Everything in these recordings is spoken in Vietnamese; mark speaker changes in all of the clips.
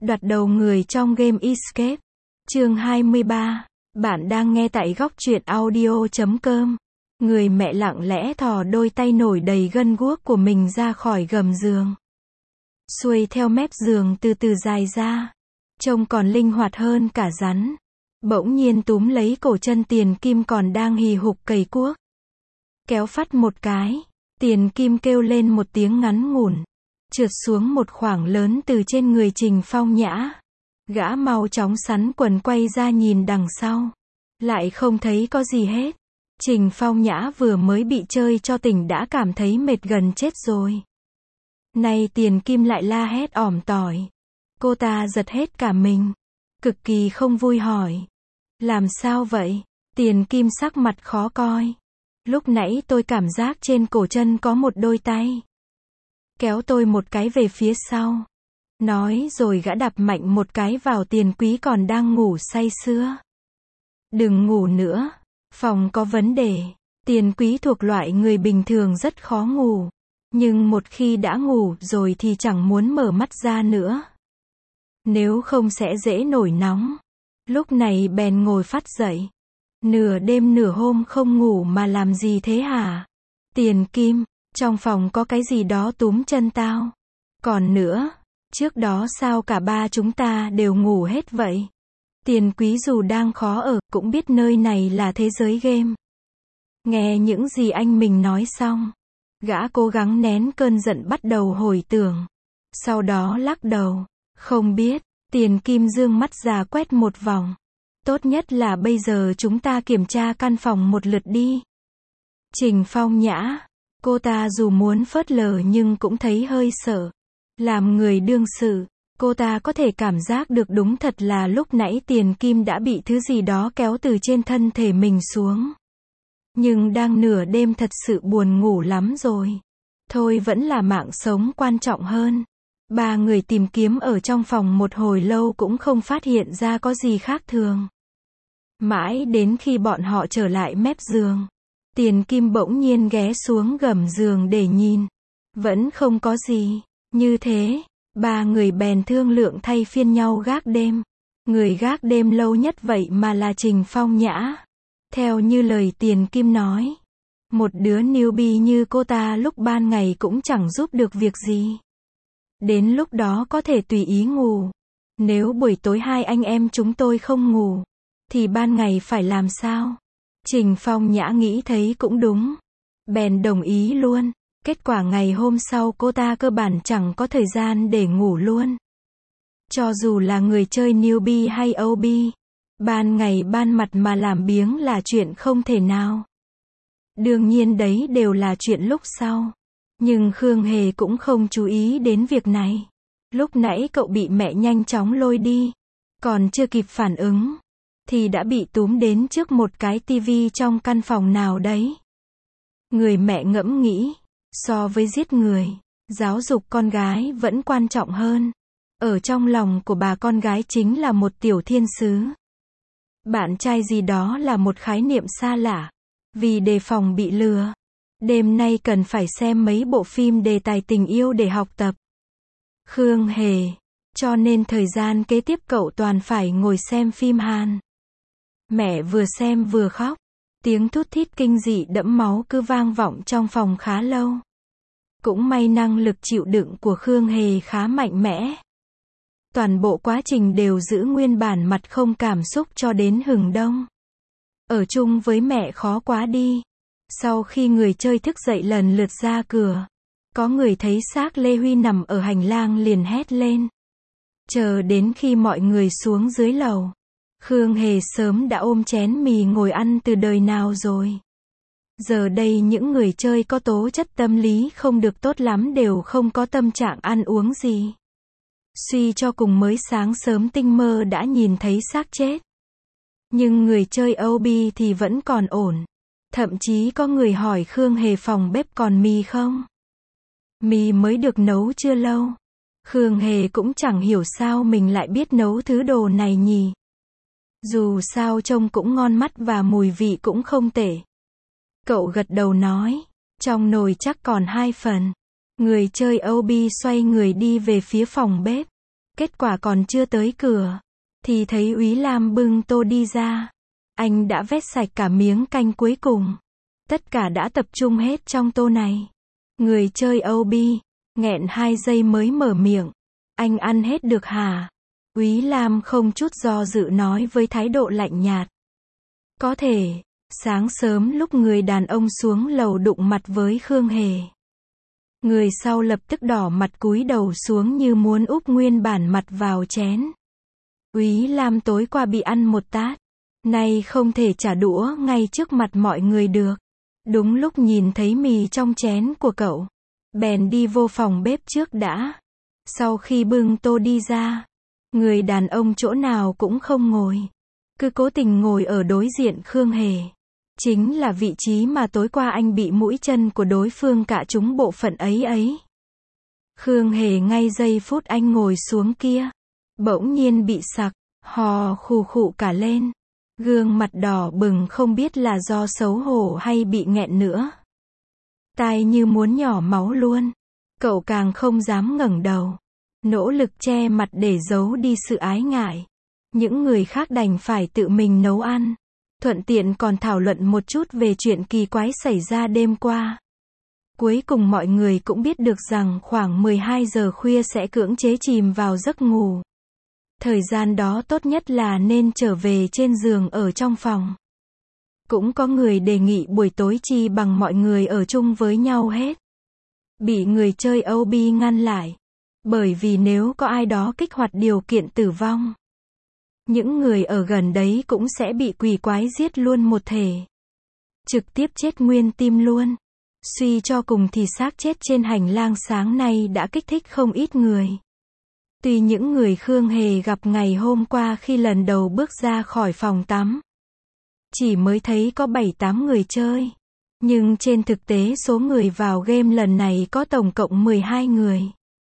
Speaker 1: Đoạt đầu người trong game Escape. Chương 23. Bạn đang nghe tại góc truyện audio.com. Người mẹ lặng lẽ thò đôi tay nổi đầy gân guốc của mình ra khỏi gầm giường. Xuôi theo mép giường từ từ dài ra. Trông còn linh hoạt hơn cả rắn. Bỗng nhiên túm lấy cổ chân Tiền Kim còn đang hì hục cày cuốc. Kéo phắt một cái. Tiền Kim kêu lên một tiếng ngắn ngủn. Trượt xuống một khoảng lớn từ trên người Trình Phong Nhã. Gã mau chóng sắn quần quay ra nhìn đằng sau. Lại không thấy có gì hết. Trình Phong Nhã vừa mới bị chơi cho tỉnh đã cảm thấy mệt gần chết rồi. Nay Tiền Kim lại la hét ỏm tỏi. Cô ta giật hết cả mình. Cực kỳ không vui hỏi. Làm sao vậy? Tiền Kim sắc mặt khó coi. Lúc nãy tôi cảm giác trên cổ chân có một đôi tay. Kéo tôi một cái về phía sau. Nói rồi gã đạp mạnh một cái vào Tiền Quý còn đang ngủ say sưa. Đừng ngủ nữa. Phòng có vấn đề. Tiền Quý thuộc loại người bình thường rất khó ngủ. Nhưng một khi đã ngủ rồi thì chẳng muốn mở mắt ra nữa. Nếu không sẽ dễ nổi nóng. Lúc này bèn ngồi phắt dậy. Nửa đêm nửa hôm không ngủ mà làm gì thế hả? Tiền Kim, trong phòng có cái gì đó túm chân tao. Còn nữa, trước đó sao cả ba chúng ta đều ngủ hết vậy? Tiền Quý dù đang khó ở, cũng biết nơi này là thế giới game. Nghe những gì anh mình nói xong, gã cố gắng nén cơn giận bắt đầu hồi tưởng. Sau đó lắc đầu, không biết. Tiền Kim dương mắt ra quét một vòng. Tốt nhất là bây giờ chúng ta kiểm tra căn phòng một lượt đi. Trình Phong Nhã, cô ta dù muốn phớt lờ nhưng cũng thấy hơi sợ. Làm người đương sự, cô ta có thể cảm giác được đúng thật là lúc nãy Tiền Kim đã bị thứ gì đó kéo từ trên thân thể mình xuống. Nhưng đang nửa đêm thật sự buồn ngủ lắm rồi. Thôi vẫn là mạng sống quan trọng hơn. Ba người tìm kiếm ở trong phòng một hồi lâu cũng không phát hiện ra có gì khác thường. Mãi đến khi bọn họ trở lại mép giường, Tiền Kim bỗng nhiên ghé xuống gầm giường để nhìn. Vẫn không có gì. Như thế, ba người bèn thương lượng thay phiên nhau gác đêm. Người gác đêm lâu nhất vậy mà là Trình Phong Nhã. Theo như lời Tiền Kim nói, một đứa newbie như cô ta lúc ban ngày cũng chẳng giúp được việc gì. Đến lúc đó có thể tùy ý ngủ. Nếu buổi tối hai anh em chúng tôi không ngủ, thì ban ngày phải làm sao? Trình Phong Nhã nghĩ thấy cũng đúng. Bèn đồng ý luôn. Kết quả ngày hôm sau cô ta cơ bản chẳng có thời gian để ngủ luôn. Cho dù là người chơi newbie hay OB, ban ngày ban mặt mà làm biếng là chuyện không thể nào. Đương nhiên đấy đều là chuyện lúc sau. Nhưng Khương Hề cũng không chú ý đến việc này. Lúc nãy cậu bị mẹ nhanh chóng lôi đi. Còn chưa kịp phản ứng, thì đã bị túm đến trước một cái tivi trong căn phòng nào đấy. Người mẹ ngẫm nghĩ, so với giết người, giáo dục con gái vẫn quan trọng hơn. Ở trong lòng của bà con gái chính là một tiểu thiên sứ. Bạn trai gì đó là một khái niệm xa lạ. Vì đề phòng bị lừa, đêm nay cần phải xem mấy bộ phim đề tài tình yêu để học tập. Khương Hề, cho nên thời gian kế tiếp cậu toàn phải ngồi xem phim Hàn. Mẹ vừa xem vừa khóc. Tiếng thút thít kinh dị đẫm máu cứ vang vọng trong phòng khá lâu. Cũng may năng lực chịu đựng của Khương Hề khá mạnh mẽ. Toàn bộ quá trình đều giữ nguyên bản mặt không cảm xúc cho đến hừng đông. Ở chung với mẹ khó quá đi. Sau khi người chơi thức dậy lần lượt ra cửa, có người thấy xác Lê Huy nằm ở hành lang liền hét lên. Chờ đến khi mọi người xuống dưới lầu, Khương Hề sớm đã ôm chén mì ngồi ăn từ đời nào rồi. Giờ đây những người chơi có tố chất tâm lý không được tốt lắm đều không có tâm trạng ăn uống gì. Suy cho cùng mới sáng sớm tinh mơ đã nhìn thấy xác chết. Nhưng người chơi OB thì vẫn còn ổn. Thậm chí có người hỏi Khương Hề phòng bếp còn mì không? Mì mới được nấu chưa lâu. Khương Hề cũng chẳng hiểu sao mình lại biết nấu thứ đồ này nhỉ. Dù sao trông cũng ngon mắt và mùi vị cũng không tệ. Cậu gật đầu nói, trong nồi chắc còn 2 phần. Người chơi OB xoay người đi về phía phòng bếp. Kết quả còn chưa tới cửa, thì thấy Úy Lam bưng tô đi ra. Anh đã vét sạch cả miếng canh cuối cùng. Tất cả đã tập trung hết trong tô này. Người chơi OB, nghẹn 2 giây mới mở miệng. Anh ăn hết được hả? Úy Lam không chút do dự nói với thái độ lạnh nhạt. Có thể. Sáng sớm lúc người đàn ông xuống lầu đụng mặt với Khương Hề. Người sau lập tức đỏ mặt cúi đầu xuống như muốn úp nguyên bản mặt vào chén. Úy Lam tối qua bị ăn một tát. Nay không thể trả đũa ngay trước mặt mọi người được. Đúng lúc nhìn thấy mì trong chén của cậu. Bèn đi vô phòng bếp trước đã. Sau khi bưng tô đi ra. Người đàn ông chỗ nào cũng không ngồi. Cứ cố tình ngồi ở đối diện Khương Hề. Chính là vị trí mà tối qua anh bị mũi chân của đối phương cạ trúng bộ phận ấy. Khương Hề ngay giây phút anh ngồi xuống kia. Bỗng nhiên bị sặc, hò khù khụ cả lên. Gương mặt đỏ bừng không biết là do xấu hổ hay bị nghẹn nữa. Tai như muốn nhỏ máu luôn. Cậu càng không dám ngẩng đầu. Nỗ lực che mặt để giấu đi sự ái ngại. Những người khác đành phải tự mình nấu ăn. Thuận tiện còn thảo luận một chút về chuyện kỳ quái xảy ra đêm qua. Cuối cùng mọi người cũng biết được rằng khoảng 12 giờ khuya sẽ cưỡng chế chìm vào giấc ngủ. Thời gian đó tốt nhất là nên trở về trên giường ở trong phòng. Cũng có người đề nghị buổi tối chi bằng mọi người ở chung với nhau hết. Bị người chơi OB ngăn lại. Bởi vì nếu có ai đó kích hoạt điều kiện tử vong, những người ở gần đấy cũng sẽ bị quỷ quái giết luôn một thể. Trực tiếp chết nguyên tim luôn. Suy cho cùng thì xác chết trên hành lang sáng nay đã kích thích không ít người. Tuy những người Khương Hề gặp ngày hôm qua khi lần đầu bước ra khỏi phòng tắm, chỉ mới thấy có 7-8 người chơi. Nhưng trên thực tế số người vào game lần này có tổng cộng 12 người.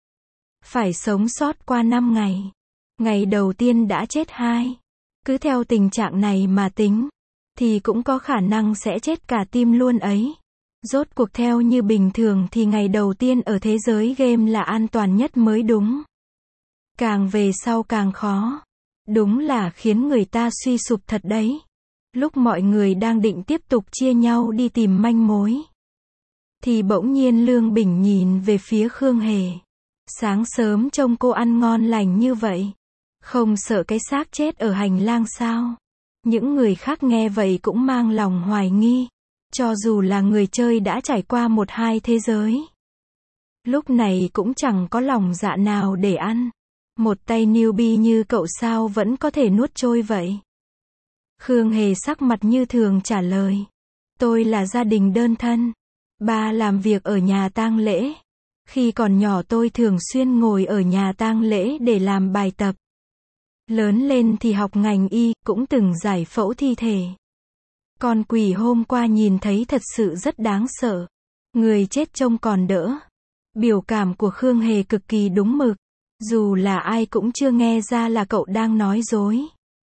Speaker 1: Phải sống sót qua 5 ngày. Ngày đầu tiên đã chết 2. Cứ theo tình trạng này mà tính, thì cũng có khả năng sẽ chết cả team luôn ấy. Rốt cuộc theo như bình thường thì ngày đầu tiên ở thế giới game là an toàn nhất mới đúng. Càng về sau càng khó. Đúng là khiến người ta suy sụp thật đấy. Lúc mọi người đang định tiếp tục chia nhau đi tìm manh mối, thì bỗng nhiên Lương Bình nhìn về phía Khương Hề. Sáng sớm trông cô ăn ngon lành như vậy. Không sợ cái xác chết ở hành lang sao? Những người khác nghe vậy cũng mang lòng hoài nghi. Cho dù là người chơi đã trải qua 1-2 thế giới, lúc này cũng chẳng có lòng dạ nào để ăn. Một tay newbie như cậu sao vẫn có thể nuốt trôi vậy? Khương Hề sắc mặt như thường trả lời. Tôi là gia đình đơn thân. Ba làm việc ở nhà tang lễ. Khi còn nhỏ tôi thường xuyên ngồi ở nhà tang lễ để làm bài tập. Lớn lên thì học ngành y, cũng từng giải phẫu thi thể. Con quỷ hôm qua nhìn thấy thật sự rất đáng sợ. Người chết trông còn đỡ. Biểu cảm của Khương Hề cực kỳ đúng mực. Dù là ai cũng chưa nghe ra là cậu đang nói dối.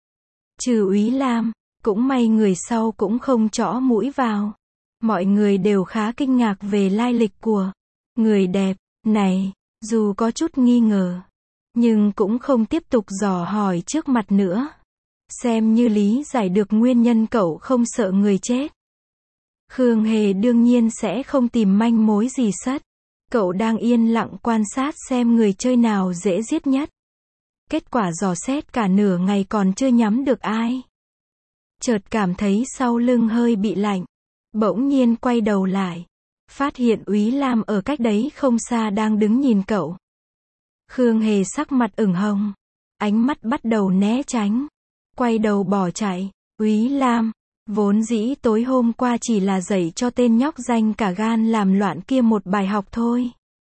Speaker 1: Trừ Úy Lam, cũng may người sau cũng không chõ mũi vào. Mọi người đều khá kinh ngạc về lai lịch của người đẹp này, dù có chút nghi ngờ, nhưng cũng không tiếp tục dò hỏi trước mặt nữa. Xem như lý giải được nguyên nhân cậu không sợ người chết. Khương Hề đương nhiên sẽ không tìm manh mối gì sất. Cậu đang yên lặng quan sát xem người chơi nào dễ giết nhất. Kết quả dò xét cả nửa ngày còn chưa nhắm được ai. Chợt cảm thấy sau lưng hơi bị lạnh. Bỗng nhiên quay đầu lại. Phát hiện Úy Lam ở cách đấy không xa đang đứng nhìn cậu. Khương Hề sắc mặt ửng hồng. Ánh mắt bắt đầu né tránh. Quay đầu bỏ chạy. Úy Lam, vốn dĩ tối hôm qua chỉ là dạy cho tên nhóc danh cả gan làm loạn kia một bài học thôi.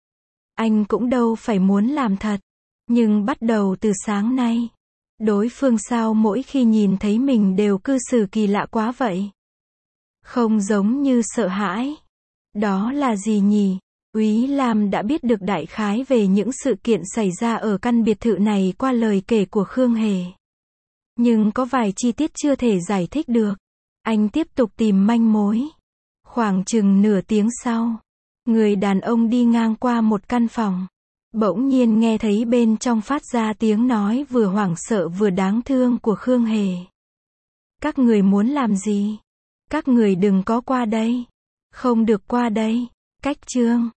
Speaker 1: Anh cũng đâu phải muốn làm thật. Nhưng bắt đầu từ sáng nay, đối phương sao mỗi khi nhìn thấy mình đều cư xử kỳ lạ quá vậy? Không giống như sợ hãi. Đó là gì nhỉ? Úy Lam đã biết được đại khái về những sự kiện xảy ra ở căn biệt thự này qua lời kể của Khương Hề. Nhưng có vài chi tiết chưa thể giải thích được. Anh tiếp tục tìm manh mối. Khoảng chừng nửa tiếng sau, người đàn ông đi ngang qua một căn phòng. Bỗng nhiên nghe thấy bên trong phát ra tiếng nói vừa hoảng sợ vừa đáng thương của Khương Hề. Các người muốn làm gì? Các người đừng có qua đây. Không được qua đây. Cách chương